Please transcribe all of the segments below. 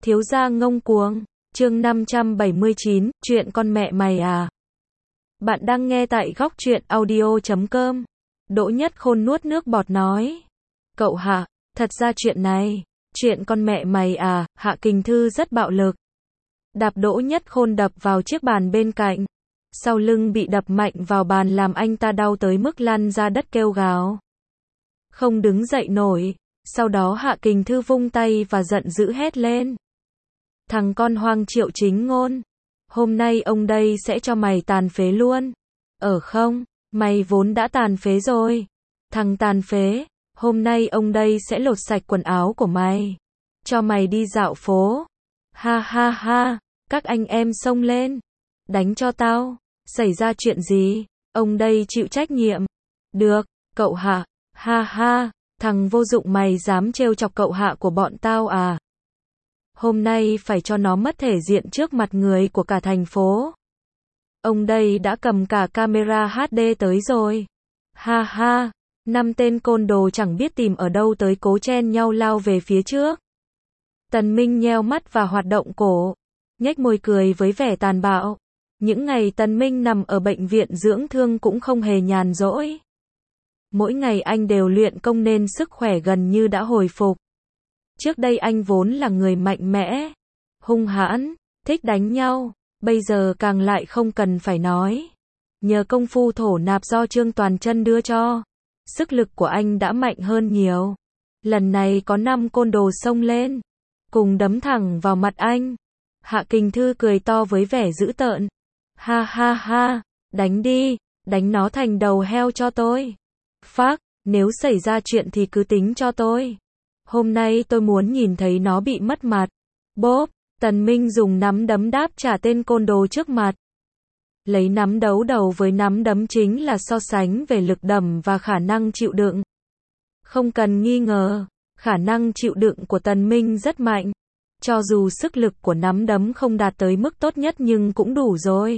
Thiếu gia ngông cuồng, chương 579, chuyện con mẹ mày à. Bạn đang nghe tại góc truyện audio.com. Đỗ Nhất Khôn nuốt nước bọt nói. Cậu Hạ, thật ra chuyện này, chuyện con mẹ mày à, Hạ Kình Thư rất bạo lực. Đạp Đỗ Nhất Khôn đập vào chiếc bàn bên cạnh. Sau lưng bị đập mạnh vào bàn làm anh ta đau tới mức lăn ra đất kêu gào. Không đứng dậy nổi. Sau đó Hạ Kình Thư vung tay và giận dữ hét lên. Thằng con hoang Triệu Chính Ngôn. Hôm nay ông đây sẽ cho mày tàn phế luôn. Không, mày vốn đã tàn phế rồi. Thằng tàn phế, hôm nay ông đây sẽ lột sạch quần áo của mày. Cho mày đi dạo phố. Ha ha ha, các anh em xông lên. Đánh cho tao. Xảy ra chuyện gì? Ông đây chịu trách nhiệm. Được, cậu Hạ. Ha ha, thằng vô dụng mày dám trêu chọc cậu Hạ của bọn tao à? Hôm nay phải cho nó mất thể diện trước mặt người của cả thành phố. Ông đây đã cầm cả camera HD tới rồi. Ha ha, 5 tên côn đồ chẳng biết tìm ở đâu tới cố chen nhau lao về phía trước. Tần Minh nheo mắt và hoạt động cổ, nhếch môi cười với vẻ tàn bạo. Những ngày Tần Minh nằm ở bệnh viện dưỡng thương cũng không hề nhàn rỗi. Mỗi ngày anh đều luyện công nên sức khỏe gần như đã hồi phục. Trước đây anh vốn là người mạnh mẽ, hung hãn, thích đánh nhau, bây giờ càng lại không cần phải nói. Nhờ công phu thổ nạp do Trương Toàn Chân đưa cho, sức lực của anh đã mạnh hơn nhiều. Lần này có 5 côn đồ xông lên, cùng đấm thẳng vào mặt anh. Hạ Kình Thư cười to với vẻ dữ tợn. Ha ha ha, đánh đi, đánh nó thành đầu heo cho tôi. Phác, nếu xảy ra chuyện thì cứ tính cho tôi. Hôm nay tôi muốn nhìn thấy nó bị mất mặt. Bốp, Tần Minh dùng nắm đấm đáp trả tên côn đồ trước mặt. Lấy nắm đấu đầu với nắm đấm chính là so sánh về lực đầm và khả năng chịu đựng. Không cần nghi ngờ, khả năng chịu đựng của Tần Minh rất mạnh. Cho dù sức lực của nắm đấm không đạt tới mức tốt nhất nhưng cũng đủ rồi.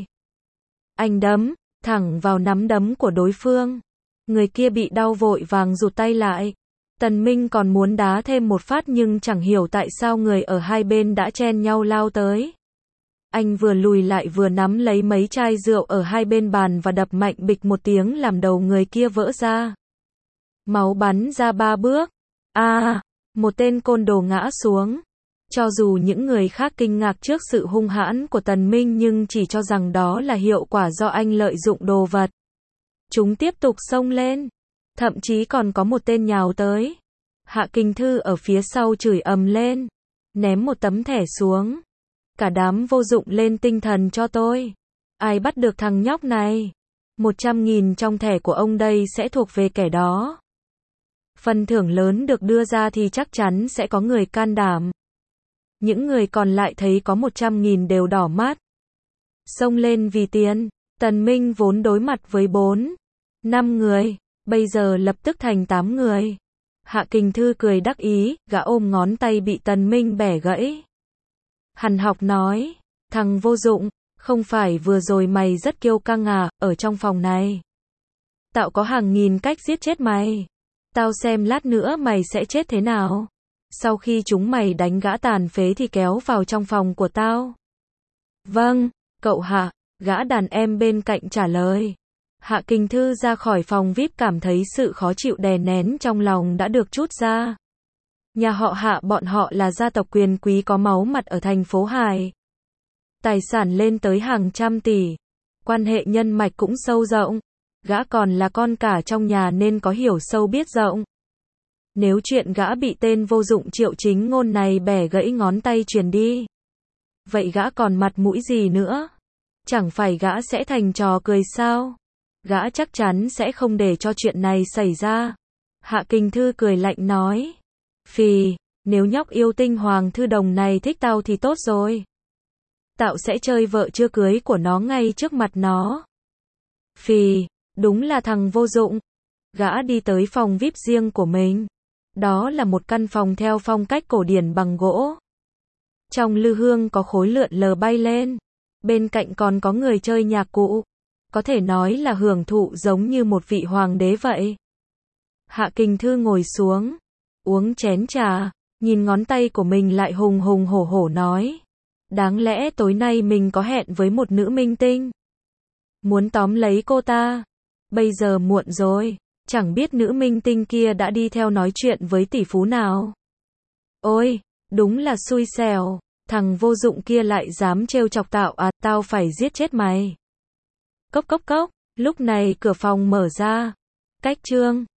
Anh đấm thẳng vào nắm đấm của đối phương. Người kia bị đau vội vàng rụt tay lại. Tần Minh còn muốn đá thêm một phát nhưng chẳng hiểu tại sao người ở hai bên đã chen nhau lao tới. Anh vừa lùi lại vừa nắm lấy mấy chai rượu ở hai bên bàn và đập mạnh bịch một tiếng làm đầu người kia vỡ ra. Máu bắn ra 3 bước. Một tên côn đồ ngã xuống. Cho dù những người khác kinh ngạc trước sự hung hãn của Tần Minh nhưng chỉ cho rằng đó là hiệu quả do anh lợi dụng đồ vật. Chúng tiếp tục xông lên. Thậm chí còn có một tên nhào tới. Hạ Kình Thư ở phía sau chửi ầm lên. Ném một tấm thẻ xuống. Cả đám vô dụng lên tinh thần cho tôi. Ai bắt được thằng nhóc này? 100.000 trong thẻ của ông đây sẽ thuộc về kẻ đó. Phần thưởng lớn được đưa ra thì chắc chắn sẽ có người can đảm. Những người còn lại thấy có 100.000 đều đỏ mắt. Xông lên vì tiền. Tần Minh vốn đối mặt với 4-5 người. Bây giờ lập tức thành 8 người. Hạ Kình Thư cười đắc ý, gã ôm ngón tay bị Tần Minh bẻ gãy. Hằn học nói, thằng vô dụng, không phải vừa rồi mày rất kiêu căng à, ở trong phòng này. Tao có hàng nghìn cách giết chết mày. Tao xem lát nữa mày sẽ chết thế nào. Sau khi chúng mày đánh gã tàn phế thì kéo vào trong phòng của tao. Vâng, cậu Hạ, gã đàn em bên cạnh trả lời. Hạ Kình Thư ra khỏi phòng VIP cảm thấy sự khó chịu đè nén trong lòng đã được trút ra. Nhà họ Hạ bọn họ là gia tộc quyền quý có máu mặt ở thành phố Hải. Tài sản lên tới hàng trăm tỷ. Quan hệ nhân mạch cũng sâu rộng. Gã còn là con cả trong nhà nên có hiểu sâu biết rộng. Nếu chuyện gã bị tên vô dụng Triệu Chính Ngôn này bẻ gãy ngón tay truyền đi. Vậy gã còn mặt mũi gì nữa? Chẳng phải gã sẽ thành trò cười sao? Gã chắc chắn sẽ không để cho chuyện này xảy ra. Hạ Kình Thư cười lạnh nói. Phì, nếu nhóc yêu tinh Hoàng Thư Đồng này thích tao thì tốt rồi. Tao sẽ chơi vợ chưa cưới của nó ngay trước mặt nó. Phì, đúng là thằng vô dụng. Gã đi tới phòng VIP riêng của mình. Đó là một căn phòng theo phong cách cổ điển bằng gỗ. Trong lư hương có khối lượn lờ bay lên. Bên cạnh còn có người chơi nhạc cụ. Có thể nói là hưởng thụ giống như một vị hoàng đế vậy. Hạ Kình Thư ngồi xuống, uống chén trà, nhìn ngón tay của mình lại hùng hùng hổ hổ nói. Đáng lẽ tối nay mình có hẹn với một nữ minh tinh. Muốn tóm lấy cô ta. Bây giờ muộn rồi. Chẳng biết nữ minh tinh kia đã đi theo nói chuyện với tỷ phú nào. Ôi, đúng là xui xẻo. Thằng vô dụng kia lại dám trêu chọc tao à, tao phải giết chết mày. Cốc cốc cốc, lúc này cửa phòng mở ra. Cách Trương